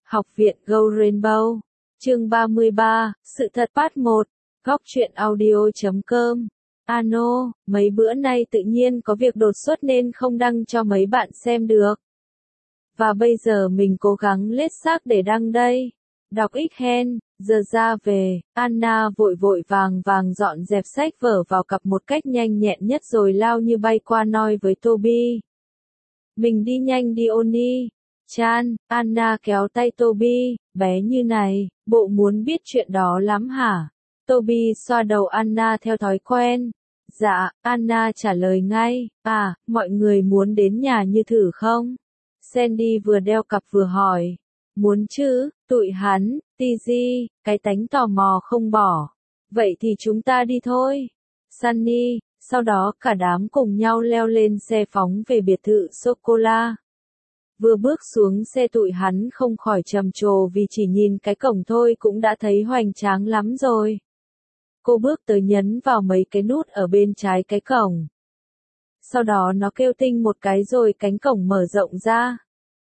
Học viện Go Rainbow. Chương 33, Sự thật part 1. Góc truyện audio.com. Ano, mấy bữa nay tự nhiên có việc đột xuất nên không đăng cho mấy bạn xem được. Và bây giờ mình cố gắng lết xác để đăng đây. Đọc ít hen, giờ ra về, Anna vội vội vàng dọn dẹp sách vở vào cặp một cách nhanh nhẹn nhất rồi lao như bay qua nói với Toby. Mình đi nhanh đi Oni. Chan, Anna kéo tay Toby, bé như này, bộ muốn biết chuyện đó lắm hả? Toby xoa đầu Anna theo thói quen. Dạ, Anna trả lời ngay, mọi người muốn đến nhà như thử không? Sandy vừa đeo cặp vừa hỏi. Muốn chứ, tụi hắn, Tizzy, cái tánh tò mò không bỏ. Vậy thì chúng ta đi thôi. Sunny, sau đó cả đám cùng nhau leo lên xe phóng về biệt thự sô-cô-la. Vừa bước xuống xe tụi hắn không khỏi trầm trồ vì chỉ nhìn cái cổng thôi cũng đã thấy hoành tráng lắm rồi. Cô bước tới nhấn vào mấy cái nút ở bên trái cái cổng. Sau đó nó kêu tinh một cái rồi cánh cổng mở rộng ra.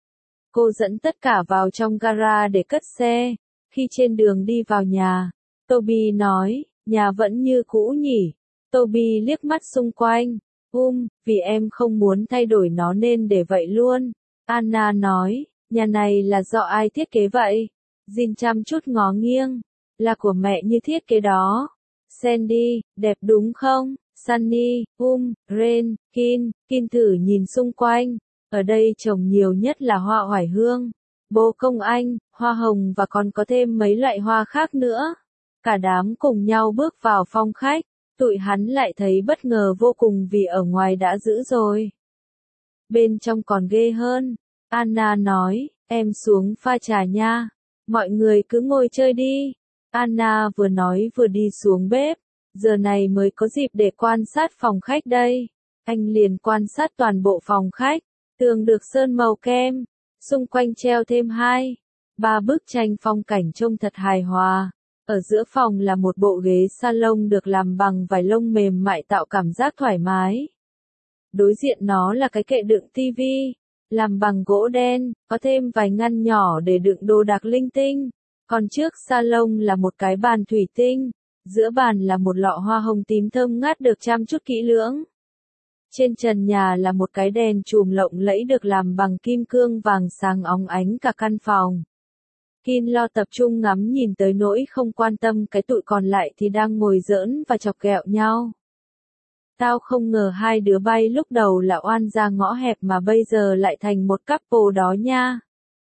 Cô dẫn tất cả vào trong gara để cất xe. Khi trên đường đi vào nhà, Toby nói, nhà vẫn như cũ nhỉ. Toby liếc mắt xung quanh. Vì em không muốn thay đổi nó nên để vậy luôn. Anna nói, nhà này là do ai thiết kế vậy? Jin chăm chút ngó nghiêng. Là của mẹ như thiết kế đó. Sandy, đẹp đúng không? Sunny, Ren, Kin thử nhìn xung quanh. Ở đây trồng nhiều nhất là hoa oải hương, bồ công anh, hoa hồng và còn có thêm mấy loại hoa khác nữa. Cả đám cùng nhau bước vào phòng khách, tụi hắn lại thấy bất ngờ vô cùng vì ở ngoài đã giữ rồi. Bên trong còn ghê hơn. Anna nói, em xuống pha trà nha. Mọi người cứ ngồi chơi đi. Anna vừa nói vừa đi xuống bếp. Giờ này mới có dịp để quan sát phòng khách đây. Anh liền quan sát toàn bộ phòng khách. Tường được sơn màu kem, xung quanh treo thêm 2-3 bức tranh phong cảnh trông thật hài hòa. Ở giữa phòng là một bộ ghế salon được làm bằng vải lông mềm mại tạo cảm giác thoải mái. Đối diện nó là cái kệ đựng tivi, làm bằng gỗ đen, có thêm vài ngăn nhỏ để đựng đồ đạc linh tinh. Còn trước salon là một cái bàn thủy tinh, giữa bàn là một lọ hoa hồng tím thơm ngát được chăm chút kỹ lưỡng. Trên trần nhà là một cái đèn chùm lộng lẫy được làm bằng kim cương vàng sáng óng ánh cả căn phòng. Kin lo tập trung ngắm nhìn tới nỗi không quan tâm cái tụi còn lại thì đang ngồi giỡn và chọc ghẹo nhau. Tao không ngờ hai đứa bay lúc đầu là oan gia ngõ hẹp mà bây giờ lại thành một couple đó nha.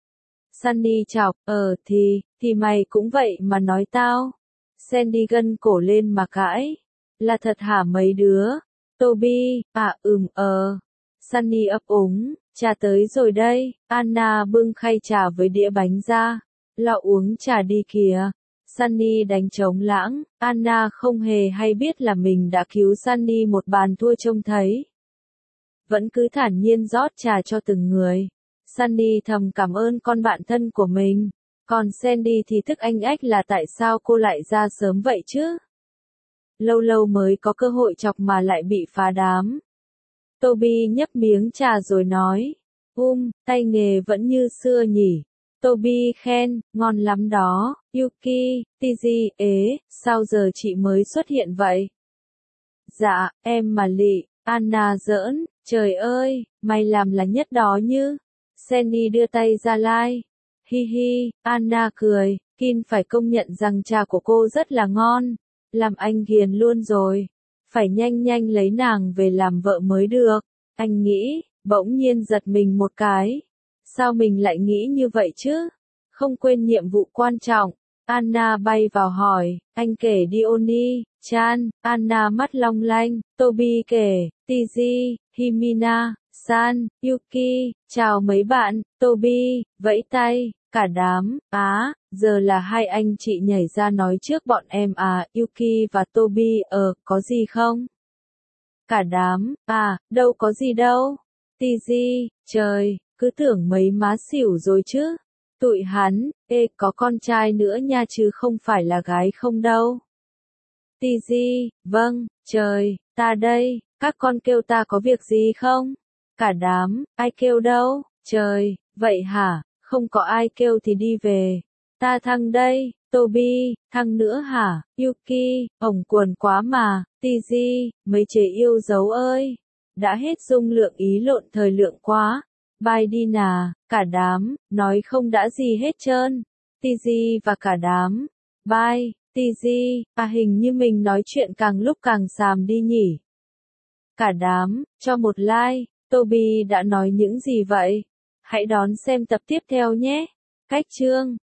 Sunny chọc, thì mày cũng vậy mà nói tao. Sandy gân cổ lên mà cãi. Là thật hả mấy đứa? Toby, Sunny ấp úng, trà tới rồi đây. Anna bưng khay trà với đĩa bánh ra. Lọ uống trà đi kìa. Sunny đánh trống lãng. Anna không hề hay biết là mình đã cứu Sunny một bàn thua trông thấy. Vẫn cứ thản nhiên rót trà cho từng người. Sunny thầm cảm ơn con bạn thân của mình. Còn Sandy thì thức anh ách là tại sao cô lại ra sớm vậy chứ? Lâu lâu mới có cơ hội chọc mà lại bị phá đám. Toby nhấp miếng trà rồi nói. Tay nghề vẫn như xưa nhỉ. Toby khen, ngon lắm đó. Yuki, Tizzy, sao giờ chị mới xuất hiện vậy? Dạ, em mà lị. Anna giỡn, trời ơi, mày làm là nhất đó như. Sandy đưa tay ra lai. Hi, Anna cười. Kin phải công nhận rằng trà của cô rất là ngon. Làm anh ghiền luôn rồi. Phải nhanh lấy nàng về làm vợ mới được. Anh nghĩ, bỗng nhiên giật mình một cái. Sao mình lại nghĩ như vậy chứ? Không quên nhiệm vụ quan trọng. Anna bay vào hỏi, anh kể đi Oni, Chan. Anna mắt long lanh. Toby kể, Tizzy, Himina, San, Yuki, chào mấy bạn. Toby, vẫy tay. Cả đám, giờ là hai anh chị nhảy ra nói trước bọn em Yuki và Toby, có gì không? Cả đám, đâu có gì đâu. Tizzy, trời, cứ tưởng mấy má xỉu rồi chứ. Tụi hắn, có con trai nữa nha chứ không phải là gái không đâu. Tizzy, vâng, trời, ta đây, các con kêu ta có việc gì không? Cả đám, ai kêu đâu, trời, vậy hả? không có ai kêu thì đi về. Ta thăng đây, Toby, thăng nữa hả, Yuki, ổng cuồn quá mà, TG, mấy chế yêu dấu ơi. Đã hết dung lượng ý lộn thời lượng quá. Bye đi nà, cả đám, nói không đã gì hết trơn. TG và cả đám. Bye, TG, hình như mình nói chuyện càng lúc càng xàm đi nhỉ. Cả đám, cho một like, Toby đã nói những gì vậy? Hãy đón xem tập tiếp theo nhé. Cách chương